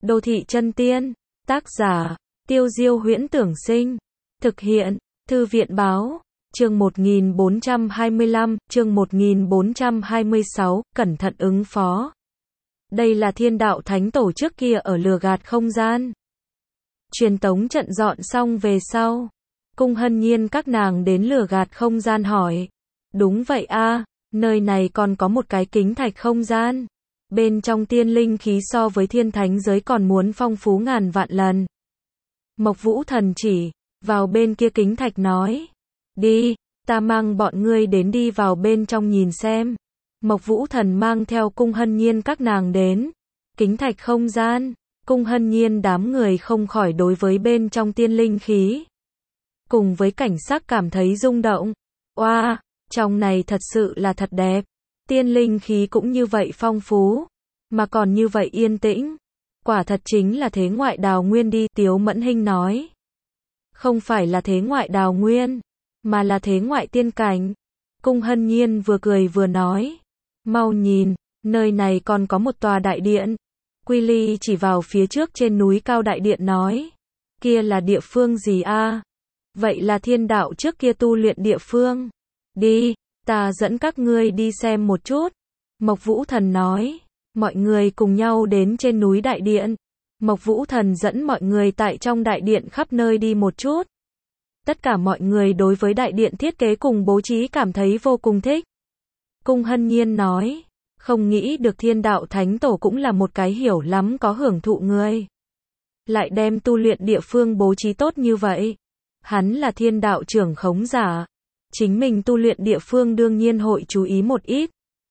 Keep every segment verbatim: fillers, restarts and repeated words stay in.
Đô thị chân tiên, tác giả, Tiêu Diêu Huyễn Tưởng Sinh, thực hiện, Thư viện Báo, chương một nghìn bốn trăm hai mươi lăm, chương một nghìn bốn trăm hai mươi sáu, cẩn thận ứng phó. Đây là Thiên Đạo Thánh Tổ trước kia ở lừa gạt không gian. Truyền tống trận dọn xong về sau, Cung Hân Nhiên các nàng đến lừa gạt không gian hỏi. Đúng vậy a, nơi này còn có một cái kính thạch không gian. Bên trong tiên linh khí so với thiên thánh giới còn muốn phong phú ngàn vạn lần. Mộc Vũ Thần chỉ vào bên kia kính thạch nói. Đi, ta mang bọn ngươi đến đi vào bên trong nhìn xem. Mộc Vũ Thần mang theo Cung Hân Nhiên các nàng đến. Kính thạch không gian, Cung Hân Nhiên đám người không khỏi đối với bên trong tiên linh khí. Cùng với cảnh sắc cảm thấy rung động. Oa, wow, trong này thật sự là thật đẹp. Tiên linh khí cũng như vậy phong phú, mà còn như vậy yên tĩnh. Quả thật chính là thế ngoại đào nguyên đi, Tiếu Mẫn Hinh nói. Không phải là thế ngoại đào nguyên, mà là thế ngoại tiên cảnh. Cung Hân Nhiên vừa cười vừa nói. Mau nhìn, nơi này còn có một tòa đại điện. Quy Ly chỉ vào phía trước trên núi cao đại điện nói. Kia là địa phương gì a? Vậy là thiên đạo trước kia tu luyện địa phương. Đi, ta dẫn các ngươi đi xem một chút. Mộc Vũ Thần nói. Mọi người cùng nhau đến trên núi đại điện. Mộc Vũ Thần dẫn mọi người tại trong đại điện khắp nơi đi một chút. Tất cả mọi người đối với đại điện thiết kế cùng bố trí cảm thấy vô cùng thích. Cung Hân Nhiên nói. Không nghĩ được Thiên Đạo Thánh Tổ cũng là một cái hiểu lắm có hưởng thụ người. Lại đem tu luyện địa phương bố trí tốt như vậy. Hắn là thiên đạo trưởng khống giả. Chính mình tu luyện địa phương đương nhiên hội chú ý một ít.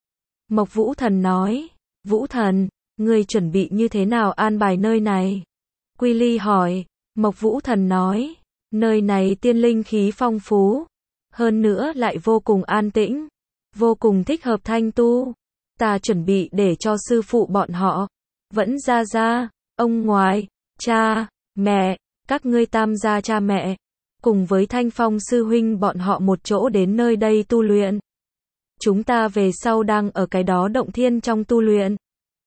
Mộc Vũ Thần nói. Vũ Thần, ngươi chuẩn bị như thế nào an bài nơi này? Quy Ly hỏi. Mộc Vũ Thần nói. Nơi này tiên linh khí phong phú. Hơn nữa lại vô cùng an tĩnh. Vô cùng thích hợp thanh tu. Ta chuẩn bị để cho sư phụ bọn họ. Vẫn ra ra, ông ngoại, cha, mẹ, các ngươi tam gia cha mẹ. Cùng với Thanh Phong sư huynh bọn họ một chỗ đến nơi đây tu luyện. Chúng ta về sau đang ở cái đó động thiên trong tu luyện.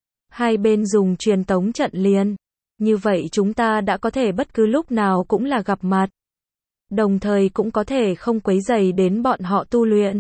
Hai bên dùng truyền tống trận liền. Như vậy chúng ta đã có thể bất cứ lúc nào cũng là gặp mặt. Đồng thời cũng có thể không quấy rầy đến bọn họ tu luyện.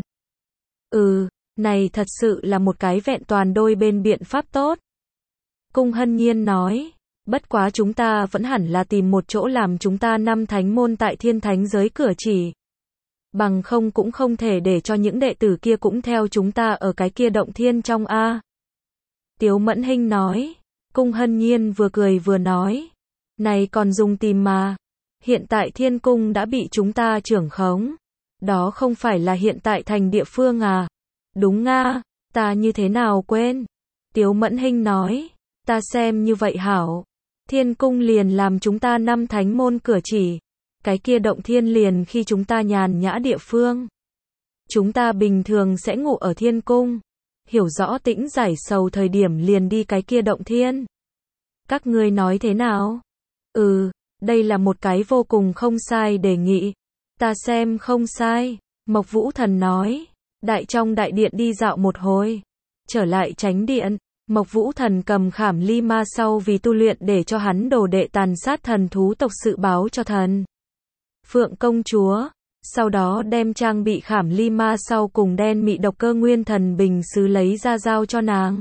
Ừ, này thật sự là một cái vẹn toàn đôi bên biện pháp tốt. Cung Hân Nhiên nói. Bất quá chúng ta vẫn hẳn là tìm một chỗ làm chúng ta năm thánh môn tại thiên thánh giới cửa chỉ. Bằng không cũng không thể để cho những đệ tử kia cũng theo chúng ta ở cái kia động thiên trong A. Tiếu Mẫn Hinh nói. Cung Hân Nhiên vừa cười vừa nói. Này còn dùng tìm mà. Hiện tại thiên cung đã bị chúng ta trưởng khống. Đó không phải là hiện tại thành địa phương à. Đúng nga, ta như thế nào quên. Tiếu Mẫn Hinh nói. Ta xem như vậy hảo. Thiên cung liền làm chúng ta năm thánh môn cửa chỉ. Cái kia động thiên liền khi chúng ta nhàn nhã địa phương. Chúng ta bình thường sẽ ngủ ở thiên cung. Hiểu rõ tĩnh giải sầu thời điểm liền đi cái kia động thiên. Các ngươi nói thế nào? Ừ, đây là một cái vô cùng không sai đề nghị. Ta xem không sai. Mộc Vũ Thần nói. Đại trong đại điện đi dạo một hồi. Trở lại chánh điện. Mộc Vũ Thần cầm khảm ly ma sau vì tu luyện để cho hắn đồ đệ tàn sát thần thú tộc sự báo cho thần Phượng công chúa. Sau đó đem trang bị khảm ly ma sau cùng đen mị độc cơ nguyên thần bình sứ lấy ra giao cho nàng.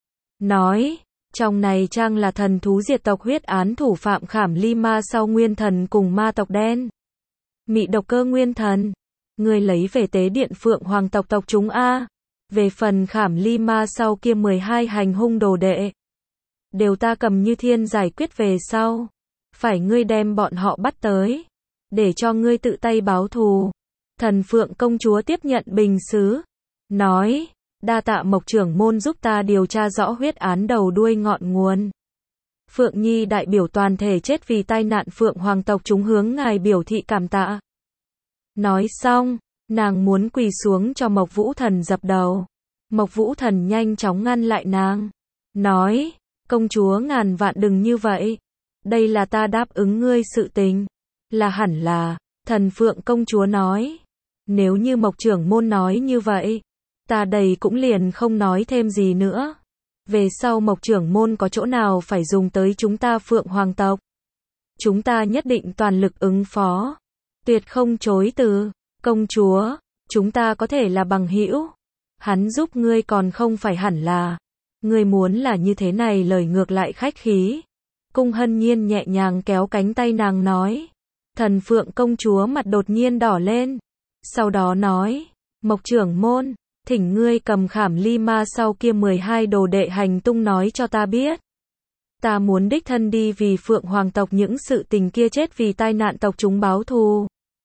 Nói, trong này trang là thần thú diệt tộc huyết án thủ phạm khảm ly ma sau nguyên thần cùng ma tộc đen mị độc cơ nguyên thần. Người lấy về tế điện Phượng hoàng tộc tộc chúng A. Về phần khảm ly ma sau kia mười hai hành hung đồ đệ. Đều ta cầm như thiên giải quyết về sau. Phải ngươi đem bọn họ bắt tới. Để cho ngươi tự tay báo thù. Thần Phượng công chúa tiếp nhận bình sứ. Nói. Đa tạ Mộc trưởng môn giúp ta điều tra rõ huyết án đầu đuôi ngọn nguồn. Phượng Nhi đại biểu toàn thể chết vì tai nạn Phượng hoàng tộc chúng hướng ngài biểu thị cảm tạ. Nói xong. Nàng muốn quỳ xuống cho Mộc Vũ Thần dập đầu. Mộc Vũ Thần nhanh chóng ngăn lại nàng. Nói, công chúa ngàn vạn đừng như vậy. Đây là ta đáp ứng ngươi sự tình. Là hẳn là, thần Phượng công chúa nói. Nếu như Mộc trưởng môn nói như vậy, ta đây cũng liền không nói thêm gì nữa. Về sau Mộc trưởng môn có chỗ nào phải dùng tới chúng ta Phượng Hoàng tộc. Chúng ta nhất định toàn lực ứng phó. Tuyệt không chối từ. Công chúa, chúng ta có thể là bằng hữu. Hắn giúp ngươi còn không phải hẳn là. Ngươi muốn là như thế này lời ngược lại khách khí. Cung Hân Nhiên nhẹ nhàng kéo cánh tay nàng nói. Thần Phượng công chúa mặt đột nhiên đỏ lên. Sau đó nói, Mộc trưởng môn, thỉnh ngươi cầm khảm ly ma sau kia mười hai đồ đệ hành tung nói cho ta biết. Ta muốn đích thân đi vì Phượng Hoàng tộc những sự tình kia chết vì tai nạn tộc chúng báo thù.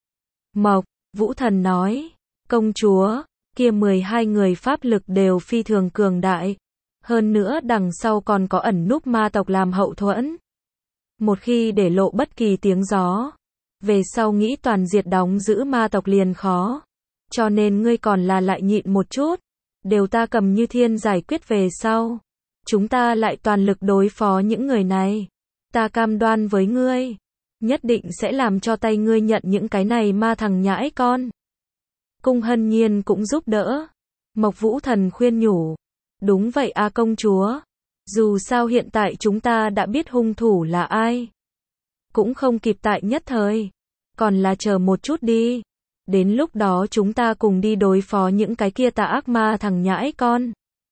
Mộc, Vũ Thần nói, công chúa, kia mười hai người pháp lực đều phi thường cường đại. Hơn nữa đằng sau còn có ẩn núp ma tộc làm hậu thuẫn. Một khi để lộ bất kỳ tiếng gió, về sau nghĩ toàn diệt đóng giữ ma tộc liền khó. Cho nên ngươi còn là lại nhịn một chút. Đều ta cầm Như Thiên giải quyết về sau. Chúng ta lại toàn lực đối phó những người này. Ta cam đoan với ngươi. Nhất định sẽ làm cho tay ngươi nhận những cái này ma thằng nhãi con. Cung Hân Nhiên cũng giúp đỡ. Mộc Vũ Thần khuyên nhủ. Đúng vậy a công chúa. Dù sao hiện tại chúng ta đã biết hung thủ là ai. Cũng không kịp tại nhất thời. Còn là chờ một chút đi. Đến lúc đó chúng ta cùng đi đối phó những cái kia tà ác ma thằng nhãi con.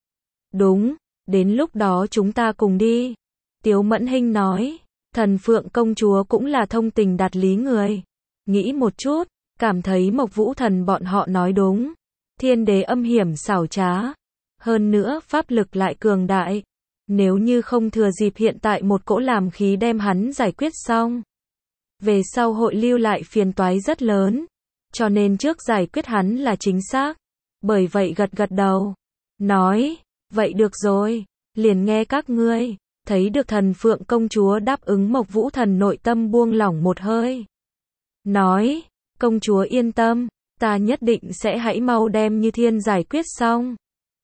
Đúng, đến lúc đó chúng ta cùng đi. Tiếu Mẫn Hinh nói, Thần Phượng công chúa cũng là thông tình đạt lý người. Nghĩ một chút, cảm thấy Mộc Vũ Thần bọn họ nói đúng. Thiên đế âm hiểm xảo trá. Hơn nữa pháp lực lại cường đại. Nếu như không thừa dịp hiện tại một cỗ làm khí đem hắn giải quyết xong. Về sau hội lưu lại phiền toái rất lớn. Cho nên trước giải quyết hắn là chính xác. Bởi vậy gật gật đầu. Nói, vậy được rồi. Liền nghe các ngươi. Thấy được Thần Phượng công chúa đáp ứng Mộc Vũ Thần nội tâm buông lỏng một hơi. Nói, công chúa yên tâm. Ta nhất định sẽ hãy mau đem Như Thiên giải quyết xong.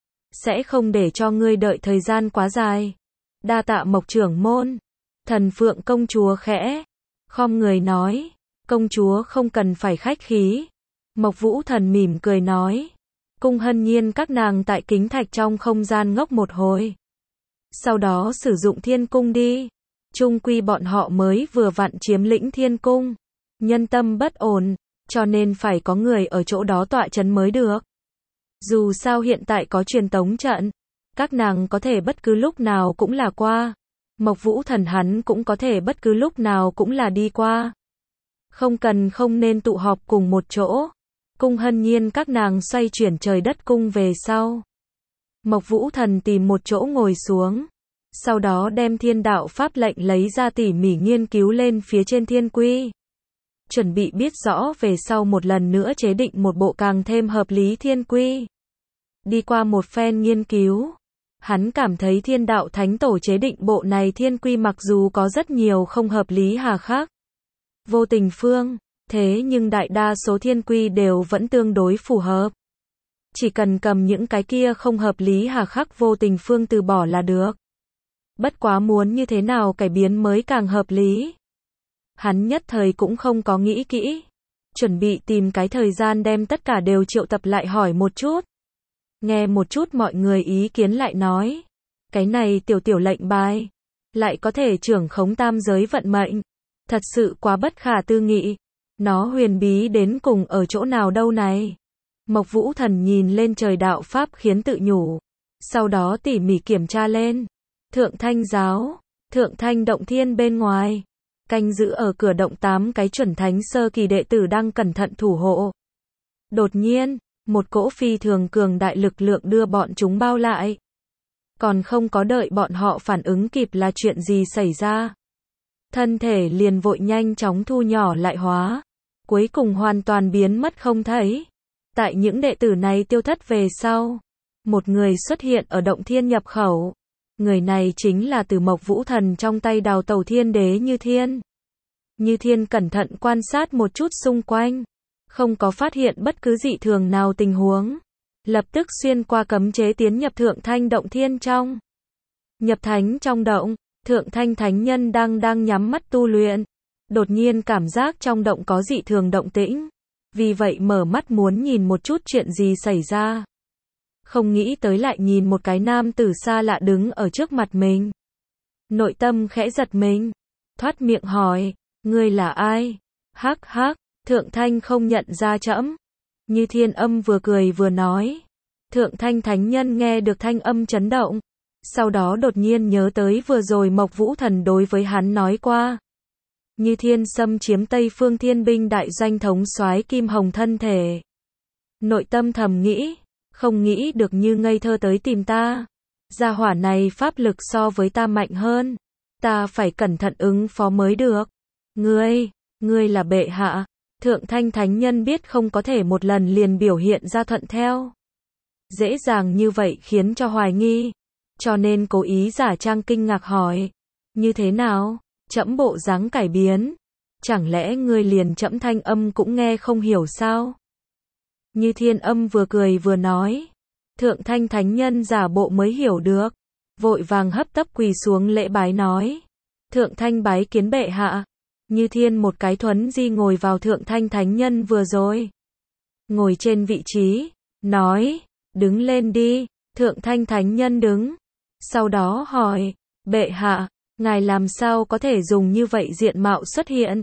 Sẽ không để cho ngươi đợi thời gian quá dài. Đa tạ Mộc trưởng môn. Thần Phượng công chúa khẽ khom người nói. Công chúa không cần phải khách khí. Mộc Vũ Thần mỉm cười nói. Cung Hân Nhiên các nàng tại kính thạch trong không gian ngốc một hồi. Sau đó sử dụng thiên cung đi. Chung quy bọn họ mới vừa vặn chiếm lĩnh thiên cung. Nhân tâm bất ổn. Cho nên phải có người ở chỗ đó tọa chấn mới được. Dù sao hiện tại có truyền tống trận. Các nàng có thể bất cứ lúc nào cũng là qua. Mộc Vũ Thần hắn cũng có thể bất cứ lúc nào cũng là đi qua. Không cần không nên tụ họp cùng một chỗ. Cung Hân Nhiên các nàng xoay chuyển trời đất cung về sau. Mộc Vũ Thần tìm một chỗ ngồi xuống. Sau đó đem thiên đạo pháp lệnh lấy ra tỉ mỉ nghiên cứu lên phía trên thiên quy. Chuẩn bị biết rõ về sau một lần nữa chế định một bộ càng thêm hợp lý thiên quy. Đi qua một phen nghiên cứu. Hắn cảm thấy thiên đạo thánh tổ chế định bộ này thiên quy mặc dù có rất nhiều không hợp lý hà khắc. Vô tình phương, thế nhưng đại đa số thiên quy đều vẫn tương đối phù hợp. Chỉ cần cầm những cái kia không hợp lý hà khắc vô tình phương từ bỏ là được. Bất quá muốn như thế nào cải biến mới càng hợp lý. Hắn nhất thời cũng không có nghĩ kỹ. Chuẩn bị tìm cái thời gian đem tất cả đều triệu tập lại hỏi một chút. Nghe một chút mọi người ý kiến lại nói. Cái này tiểu tiểu lệnh bài. Lại có thể trưởng khống tam giới vận mệnh. Thật sự quá bất khả tư nghị. Nó huyền bí đến cùng ở chỗ nào đâu này. Mộc Vũ Thần nhìn lên trời đạo pháp khiến tự nhủ. Sau đó tỉ mỉ kiểm tra lên. Thượng Thanh giáo. Thượng Thanh động thiên bên ngoài. Canh giữ ở cửa động tám cái chuẩn thánh sơ kỳ đệ tử đang cẩn thận thủ hộ. Đột nhiên, một cỗ phi thường cường đại lực lượng đưa bọn chúng bao lại. Còn không có đợi bọn họ phản ứng kịp là chuyện gì xảy ra. Thân thể liền vội nhanh chóng thu nhỏ lại hóa. Cuối cùng hoàn toàn biến mất không thấy. Tại những đệ tử này tiêu thất về sau. Một người xuất hiện ở động thiên nhập khẩu. Người này chính là từ Mộc Vũ Thần trong tay đào tẩu thiên đế Như Thiên. Như Thiên cẩn thận quan sát một chút xung quanh. Không có phát hiện bất cứ dị thường nào tình huống. Lập tức xuyên qua cấm chế tiến nhập Thượng Thanh động thiên trong. Nhập thánh trong động, Thượng Thanh thánh nhân đang đang nhắm mắt tu luyện. Đột nhiên cảm giác trong động có dị thường động tĩnh. Vì vậy mở mắt muốn nhìn một chút chuyện gì xảy ra. không nghĩ tới lại nhìn một cái nam tử xa lạ đứng ở trước mặt mình. Nội tâm khẽ giật mình, thoát miệng hỏi, ngươi là ai? Hắc hắc, Thượng Thanh không nhận ra trẫm. Như Thiên Âm vừa cười vừa nói. Thượng Thanh thánh nhân nghe được thanh âm chấn động, sau đó đột nhiên nhớ tới vừa rồi Mộc Vũ Thần đối với hắn nói qua. Như Thiên xâm chiếm Tây Phương Thiên binh đại doanh thống soái Kim Hồng thân thể. Nội tâm thầm nghĩ, không nghĩ được Như ngây thơ tới tìm ta. Gia hỏa này pháp lực so với ta mạnh hơn, ta phải cẩn thận ứng phó mới được. Ngươi, ngươi là bệ hạ. Thượng Thanh thánh nhân biết không có thể một lần liền biểu hiện ra thuận theo. Dễ dàng như vậy khiến cho hoài nghi, cho nên cố ý giả trang kinh ngạc hỏi, như thế nào? Trẫm bộ dáng cải biến, chẳng lẽ ngươi liền trẫm thanh âm cũng nghe không hiểu sao? Như Thiên Âm vừa cười vừa nói. Thượng Thanh thánh nhân giả bộ mới hiểu được, vội vàng hấp tấp quỳ xuống lễ bái nói, Thượng Thanh bái kiến bệ hạ. Như Thiên một cái thuấn di ngồi vào Thượng Thanh thánh nhân vừa rồi, ngồi trên vị trí, nói, đứng lên đi. Thượng Thanh thánh nhân đứng, sau đó hỏi, bệ hạ, ngài làm sao có thể dùng như vậy diện mạo xuất hiện?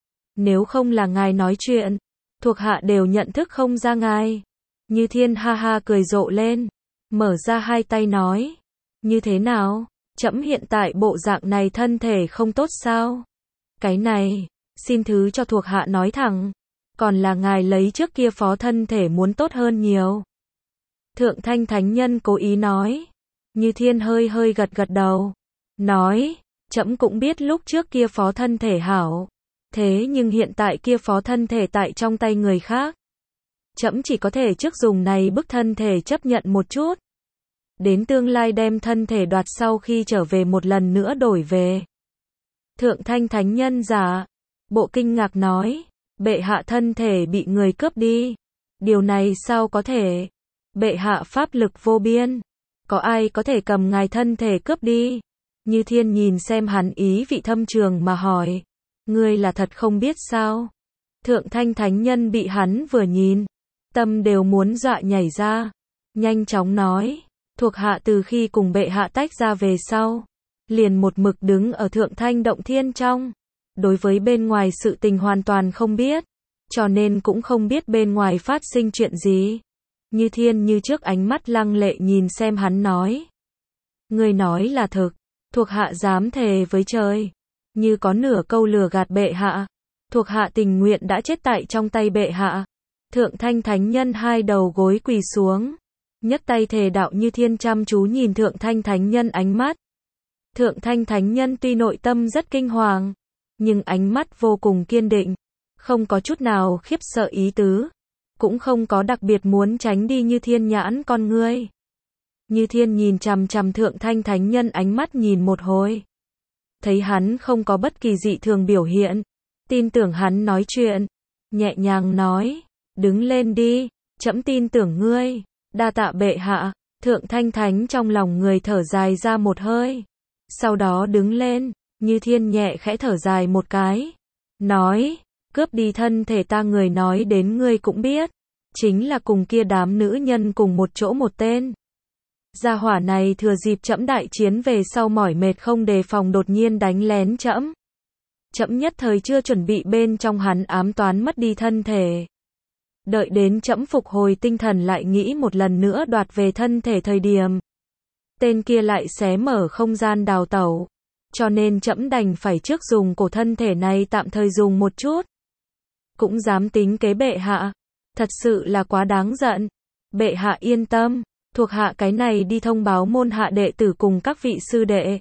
Nếu không là ngài nói chuyện, thuộc hạ đều nhận thức không ra ngài. Như Thiên ha ha cười rộ lên, mở ra hai tay nói, như thế nào? Trẫm hiện tại bộ dạng này thân thể không tốt sao? Cái này, xin thứ cho thuộc hạ nói thẳng, còn là ngài lấy trước kia phó thân thể muốn tốt hơn nhiều. Thượng Thanh thánh nhân cố ý nói. Như Thiên hơi hơi gật gật đầu, nói, trẫm cũng biết lúc trước kia phó thân thể hảo, thế nhưng hiện tại kia phó thân thể tại trong tay người khác. Trẫm chỉ có thể trước dùng này bức thân thể chấp nhận một chút, đến tương lai đem thân thể đoạt sau khi trở về một lần nữa đổi về. Thượng Thanh thánh nhân giả bộ kinh ngạc nói, bệ hạ thân thể bị người cướp đi, điều này sao có thể? Bệ hạ pháp lực vô biên, có ai có thể cầm ngài thân thể cướp đi? Như Thiên nhìn xem hắn ý vị thâm trường mà hỏi, ngươi là thật không biết sao? Thượng Thanh thánh nhân bị hắn vừa nhìn, tâm đều muốn dọa nhảy ra, nhanh chóng nói, thuộc hạ từ khi cùng bệ hạ tách ra về sau, liền một mực đứng ở Thượng Thanh động thiên trong, đối với bên ngoài sự tình hoàn toàn không biết, cho nên cũng không biết bên ngoài phát sinh chuyện gì. Như Thiên như trước ánh mắt lăng lệ nhìn xem hắn nói, ngươi nói là thực, thuộc hạ dám thề với trời, như có nửa câu lừa gạt bệ hạ, thuộc hạ tình nguyện đã chết tại trong tay bệ hạ. Thượng Thanh thánh nhân hai đầu gối quỳ xuống, nhấc tay thề đạo. Như Thiên chăm chú nhìn Thượng Thanh thánh nhân ánh mắt. Thượng Thanh thánh nhân tuy nội tâm rất kinh hoàng, nhưng ánh mắt vô cùng kiên định, không có chút nào khiếp sợ ý tứ, cũng không có đặc biệt muốn tránh đi Như Thiên nhãn con ngươi. Như Thiên nhìn chằm chằm Thượng Thanh thánh nhân ánh mắt nhìn một hồi, thấy hắn không có bất kỳ dị thường biểu hiện, tin tưởng hắn nói chuyện, nhẹ nhàng nói, đứng lên đi, trẫm tin tưởng ngươi. Đa tạ bệ hạ. Thượng Thanh thánh trong lòng người thở dài ra một hơi, sau đó đứng lên. Như Thiên nhẹ khẽ thở dài một cái, nói, cướp đi thân thể ta người nói đến ngươi cũng biết, chính là cùng kia đám nữ nhân cùng một chỗ một tên. Gia hỏa này thừa dịp trẫm đại chiến về sau mỏi mệt không đề phòng đột nhiên đánh lén trẫm. Trẫm nhất thời chưa chuẩn bị bên trong hắn ám toán mất đi thân thể. Đợi đến trẫm phục hồi tinh thần lại nghĩ một lần nữa đoạt về thân thể thời điểm, tên kia lại xé mở không gian đào tẩu, cho nên trẫm đành phải trước dùng cổ thân thể này tạm thời dùng một chút. Cũng dám tính kế bệ hạ, thật sự là quá đáng giận. Bệ hạ yên tâm, thuộc hạ cái này đi thông báo môn hạ đệ tử cùng các vị sư đệ,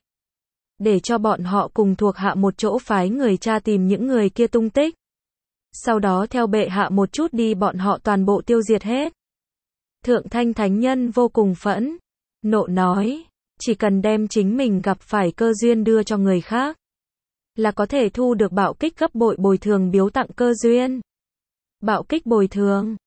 để cho bọn họ cùng thuộc hạ một chỗ phái người tra tìm những người kia tung tích. Sau đó theo bệ hạ một chút đi bọn họ toàn bộ tiêu diệt hết. Thượng Thanh thánh nhân vô cùng phẫn nộ nói, chỉ cần đem chính mình gặp phải cơ duyên đưa cho người khác, là có thể thu được bạo kích gấp bội bồi thường biếu tặng cơ duyên. Bạo kích bồi thường,